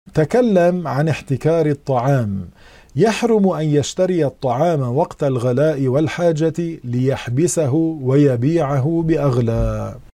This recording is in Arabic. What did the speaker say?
تكلم عن احتكار الطعام. يحرم أن يشتري الطعام وقت الغلاء والحاجة ليحبسه ويبيعه بأغلى.